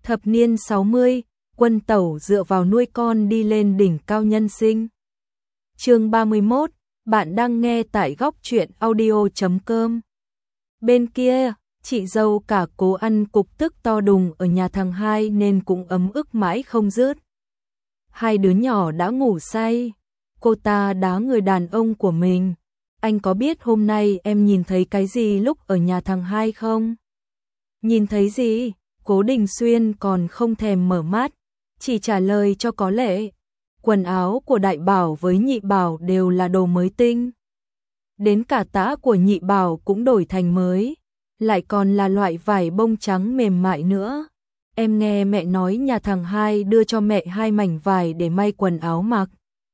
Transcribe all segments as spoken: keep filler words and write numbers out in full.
Thập niên sáu mươi, Quân Tẩu dựa vào nuôi con đi lên đỉnh cao nhân sinh. Chương ba mươi mốt, bạn đang nghe tại góc truyện audio chấm com. Bên kia, chị dâu cả Cố ăn cục tức to đùng ở nhà thằng hai nên cũng ấm ức mãi không dứt. Hai đứa nhỏ đã ngủ say, cô ta đá người đàn ông của mình. Anh có biết hôm nay em nhìn thấy cái gì lúc ở nhà thằng hai không? Nhìn thấy gì? Cố Đình Xuyên còn không thèm mở mắt, chỉ trả lời cho có lệ. Quần áo của Đại Bảo với Nhị Bảo đều là đồ mới tinh. Đến cả tã của Nhị Bảo cũng đổi thành mới, lại còn là loại vải bông trắng mềm mại nữa. Em nghe mẹ nói nhà thằng hai đưa cho mẹ hai mảnh vải để may quần áo mặc.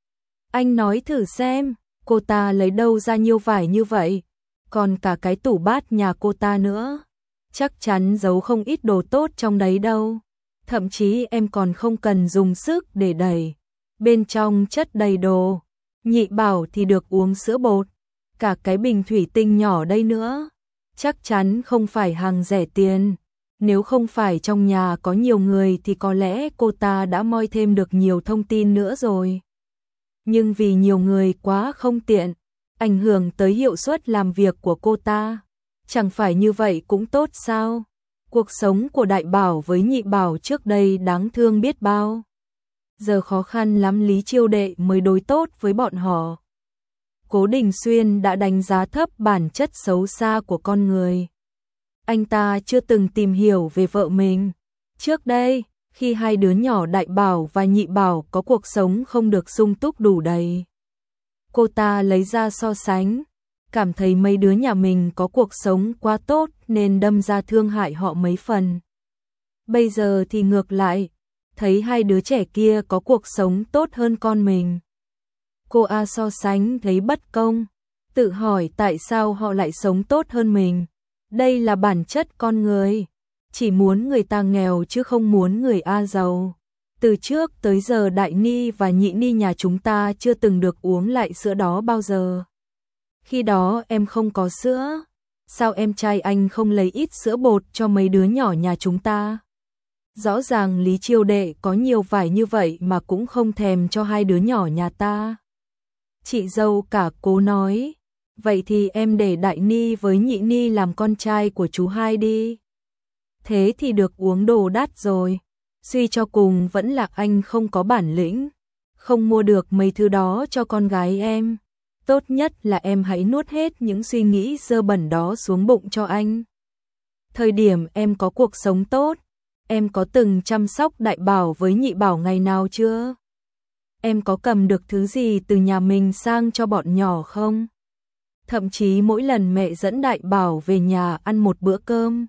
Anh nói thử xem, cô ta lấy đâu ra nhiều vải như vậy? Còn cả cái tủ bát nhà cô ta nữa. Chắc chắn giấu không ít đồ tốt trong đấy đâu. Thậm chí em còn không cần dùng sức để đẩy. Bên trong chất đầy đồ. Nhị Bảo thì được uống sữa bột. Cả cái bình thủy tinh nhỏ đây nữa. Chắc chắn không phải hàng rẻ tiền. Nếu không phải trong nhà có nhiều người thì có lẽ cô ta đã moi thêm được nhiều thông tin nữa rồi. Nhưng vì nhiều người quá không tiện, ảnh hưởng tới hiệu suất làm việc của cô ta. Chẳng phải như vậy cũng tốt sao? Cuộc sống của Đại Bảo với Nhị Bảo trước đây đáng thương biết bao. Giờ khó khăn lắm Lý Chiêu Đệ mới đối tốt với bọn họ. Cố Đình Xuyên đã đánh giá thấp bản chất xấu xa của con người. Anh ta chưa từng tìm hiểu về vợ mình. Trước đây, khi hai đứa nhỏ Đại Bảo và Nhị Bảo có cuộc sống không được sung túc đủ đầy, cô ta lấy ra so sánh, cảm thấy mấy đứa nhà mình có cuộc sống quá tốt nên đâm ra thương hại họ mấy phần. Bây giờ thì ngược lại, thấy hai đứa trẻ kia có cuộc sống tốt hơn con mình. Cô A so sánh thấy bất công, tự hỏi tại sao họ lại sống tốt hơn mình. Đây là bản chất con người, chỉ muốn người ta nghèo chứ không muốn người A giàu. Từ trước tới giờ Đại Ni và Nhị Ni nhà chúng ta chưa từng được uống lại sữa đó bao giờ. Khi đó em không có sữa, sao em trai anh không lấy ít sữa bột cho mấy đứa nhỏ nhà chúng ta? Rõ ràng Lý Chiêu Đệ có nhiều vải như vậy mà cũng không thèm cho hai đứa nhỏ nhà ta. Chị dâu cả Cố nói, vậy thì em để Đại Ni với Nhị Ni làm con trai của chú hai đi. Thế thì được uống đồ đắt rồi, suy cho cùng vẫn là anh không có bản lĩnh, không mua được mấy thứ đó cho con gái em. Tốt nhất là em hãy nuốt hết những suy nghĩ dơ bẩn đó xuống bụng cho anh. Thời điểm em có cuộc sống tốt, em có từng chăm sóc Đại Bảo với Nhị Bảo ngày nào chưa? Em có cầm được thứ gì từ nhà mình sang cho bọn nhỏ không? Thậm chí mỗi lần mẹ dẫn Đại Bảo về nhà ăn một bữa cơm,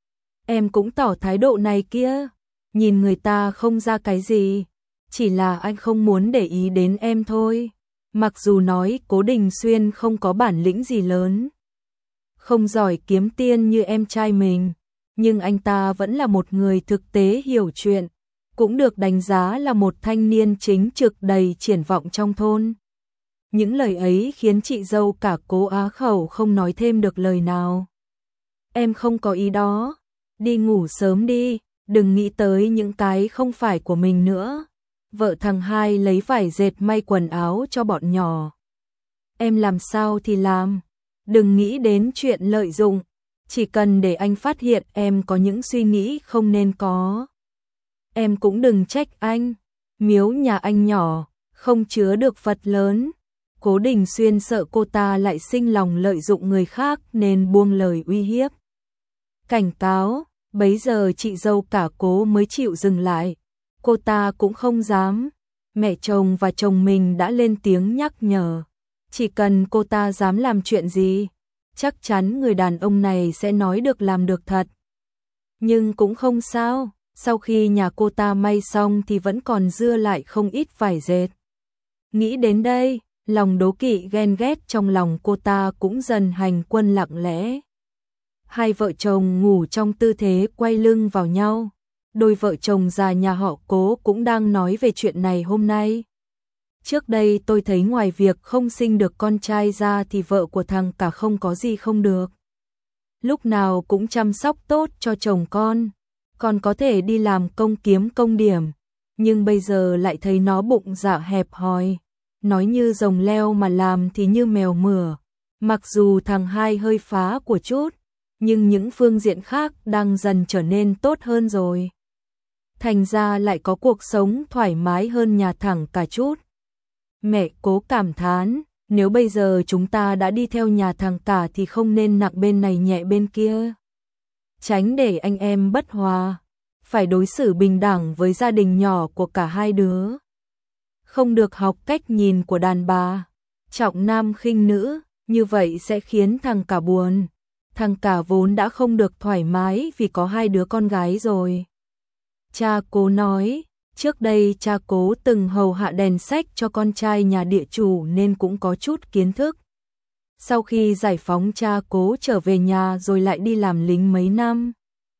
em cũng tỏ thái độ này kia, nhìn người ta không ra cái gì, chỉ là anh không muốn để ý đến em thôi. Mặc dù nói Cố Đình Xuyên không có bản lĩnh gì lớn, không giỏi kiếm tiền như em trai mình, nhưng anh ta vẫn là một người thực tế hiểu chuyện, cũng được đánh giá là một thanh niên chính trực đầy triển vọng trong thôn. Những lời ấy khiến chị dâu cả Cố á khẩu không nói thêm được lời nào. Em không có ý đó, đi ngủ sớm đi, đừng nghĩ tới những cái không phải của mình nữa. Vợ thằng hai lấy vải dệt may quần áo cho bọn nhỏ. Em làm sao thì làm, đừng nghĩ đến chuyện lợi dụng, chỉ cần để anh phát hiện em có những suy nghĩ không nên có. Em cũng đừng trách anh, miếu nhà anh nhỏ, không chứa được Phật lớn. Cố Đình Xuyên sợ cô ta lại sinh lòng lợi dụng người khác nên buông lời uy hiếp. Cảnh cáo, bấy giờ chị dâu cả Cố mới chịu dừng lại. Cô ta cũng không dám, mẹ chồng và chồng mình đã lên tiếng nhắc nhở. Chỉ cần cô ta dám làm chuyện gì, chắc chắn người đàn ông này sẽ nói được làm được thật. Nhưng cũng không sao, sau khi nhà cô ta may xong thì vẫn còn dư lại không ít vải dệt. Nghĩ đến đây, lòng đố kỵ ghen ghét trong lòng cô ta cũng dần hành quân lặng lẽ. Hai vợ chồng ngủ trong tư thế quay lưng vào nhau. Đôi vợ chồng già nhà họ Cố cũng đang nói về chuyện này hôm nay. Trước đây tôi thấy ngoài việc không sinh được con trai ra thì vợ của thằng cả không có gì không được. Lúc nào cũng chăm sóc tốt cho chồng con. còn có thể đi làm công kiếm công điểm, nhưng bây giờ lại thấy nó bụng dạ hẹp hòi, nói như rồng leo mà làm thì như mèo mửa. Mặc dù thằng hai hơi phá của chút, nhưng những phương diện khác đang dần trở nên tốt hơn rồi. Thành ra lại có cuộc sống thoải mái hơn nhà thẳng cả chút. Mẹ Cố cảm thán, nếu bây giờ chúng ta đã đi theo nhà thằng cả thì không nên nặng bên này nhẹ bên kia. Tránh để anh em bất hòa, phải đối xử bình đẳng với gia đình nhỏ của cả hai đứa. Không được học cách nhìn của đàn bà, trọng nam khinh nữ, như vậy sẽ khiến thằng cả buồn. Thằng cả vốn đã không được thoải mái vì có hai đứa con gái rồi. Cha Cố nói, trước đây cha Cố từng hầu hạ đèn sách cho con trai nhà địa chủ nên cũng có chút kiến thức. Sau khi giải phóng cha Cố trở về nhà rồi lại đi làm lính mấy năm.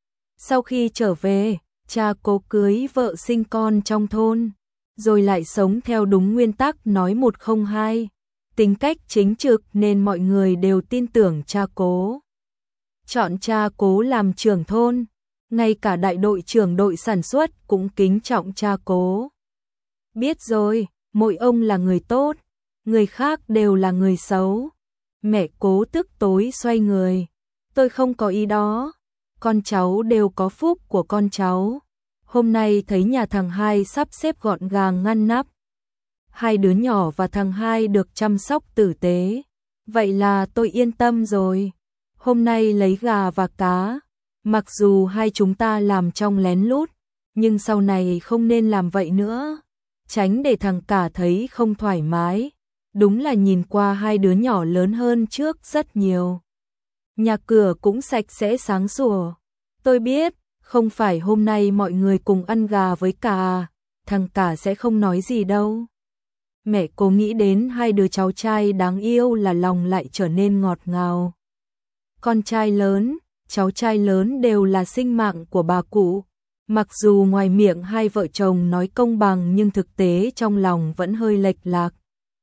Sau khi trở về, cha Cố cưới vợ sinh con trong thôn, rồi lại sống theo đúng nguyên tắc nói một không hai. Tính cách chính trực nên mọi người đều tin tưởng cha Cố. Chọn cha Cố làm trưởng thôn, ngay cả đại đội trưởng đội sản xuất cũng kính trọng cha Cố. Biết rồi, mỗi ông là người tốt, người khác đều là người xấu. Mẹ Cố tức tối xoay người, tôi không có ý đó, con cháu đều có phúc của con cháu. Hôm nay thấy nhà thằng hai sắp xếp gọn gàng ngăn nắp, hai đứa nhỏ và thằng hai được chăm sóc tử tế, vậy là tôi yên tâm rồi. Hôm nay lấy gà và cá, mặc dù hai chúng ta làm trong lén lút, nhưng sau này không nên làm vậy nữa, tránh để thằng cả thấy không thoải mái. Đúng là nhìn qua hai đứa nhỏ lớn hơn trước rất nhiều. Nhà cửa cũng sạch sẽ sáng sủa. Tôi biết, không phải hôm nay mọi người cùng ăn gà với cả, thằng cả sẽ không nói gì đâu. Mẹ Cố nghĩ đến hai đứa cháu trai đáng yêu là lòng lại trở nên ngọt ngào. Con trai lớn, cháu trai lớn đều là sinh mạng của bà cụ. Mặc dù ngoài miệng hai vợ chồng nói công bằng nhưng thực tế trong lòng vẫn hơi lệch lạc.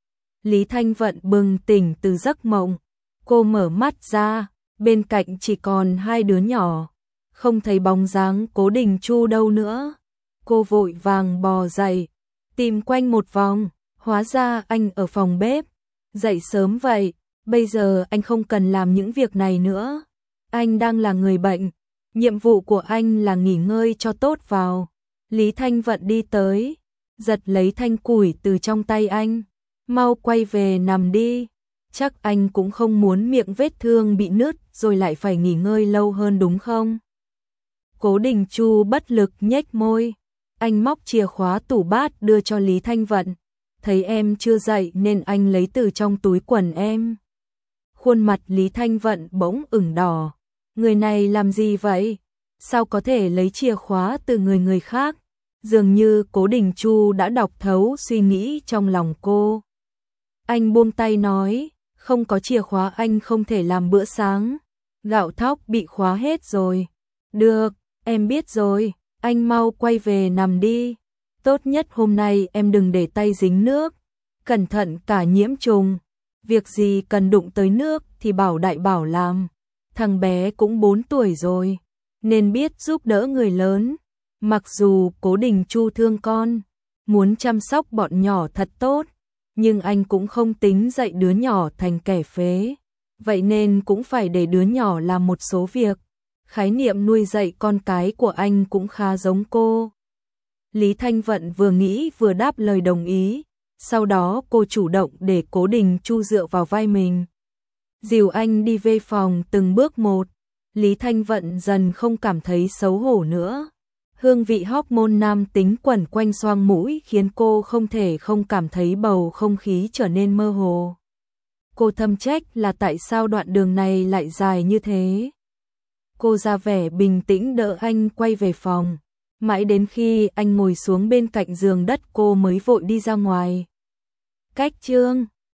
Lý Thanh Vận bừng tỉnh từ giấc mộng. Cô mở mắt ra, bên cạnh chỉ còn hai đứa nhỏ. Không thấy bóng dáng Cố Đình Chu đâu nữa. Cô vội vàng bò dậy, tìm quanh một vòng. Hóa ra anh ở phòng bếp. Dậy sớm vậy, bây giờ anh không cần làm những việc này nữa. Anh đang là người bệnh, nhiệm vụ của anh là nghỉ ngơi cho tốt vào. Lý Thanh Vận đi tới, giật lấy thanh củi từ trong tay anh. Mau quay về nằm đi, chắc anh cũng không muốn miệng vết thương bị nứt rồi lại phải nghỉ ngơi lâu hơn đúng không? Cố Đình Chu bất lực nhếch môi, anh móc chìa khóa tủ bát đưa cho Lý Thanh Vận. Thấy em chưa dậy nên anh lấy từ trong túi quần em. Khuôn mặt Lý Thanh Vận bỗng ửng đỏ. Người này làm gì vậy? Sao có thể lấy chìa khóa từ người người khác? Dường như Cố Đình Chu đã đọc thấu suy nghĩ trong lòng cô. Anh buông tay nói, không có chìa khóa anh không thể làm bữa sáng. Gạo thóc bị khóa hết rồi. Được, em biết rồi, anh mau quay về nằm đi. Tốt nhất hôm nay em đừng để tay dính nước. Cẩn thận cả nhiễm trùng. Việc gì cần đụng tới nước thì bảo đại bảo làm. Thằng bé cũng bốn tuổi rồi, nên biết giúp đỡ người lớn. Mặc dù Cố Đình Chu thương con, muốn chăm sóc bọn nhỏ thật tốt, nhưng anh cũng không tính dạy đứa nhỏ thành kẻ phế. Vậy nên cũng phải để đứa nhỏ làm một số việc. Khái niệm nuôi dạy con cái của anh cũng khá giống cô. Lý Thanh Vận vừa nghĩ vừa đáp lời đồng ý. Sau đó cô chủ động để Cố Đình Chu dựa vào vai mình. Dìu anh đi về phòng từng bước một. Lý Thanh Vận dần không cảm thấy xấu hổ nữa. Hương vị hormone nam tính quẩn quanh xoang mũi khiến cô không thể không cảm thấy bầu không khí trở nên mơ hồ. Cô thầm trách là tại sao đoạn đường này lại dài như thế. Cô ra vẻ bình tĩnh đỡ anh quay về phòng. Mãi đến khi anh ngồi xuống bên cạnh giường đất cô mới vội đi ra ngoài. Cách chương